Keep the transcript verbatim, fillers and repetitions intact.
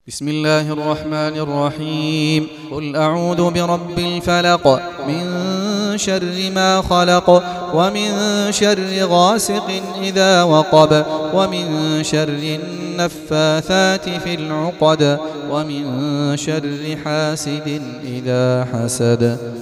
بسم الله الرحمن الرحيم. قل أعوذ برب الفلق من شر ما خلق ومن شر غاسق إذا وقب ومن شر النفاثات في العقد ومن شر حاسد إذا حسد.